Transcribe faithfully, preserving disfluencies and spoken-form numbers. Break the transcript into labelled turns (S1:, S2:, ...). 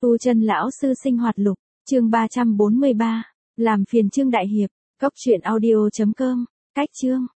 S1: Tu chân lão sư sinh hoạt lục, chương ba trăm bốn mươi ba, làm phiền Trương Đại Hiệp, cốc truyện audio chấm com, cách chương.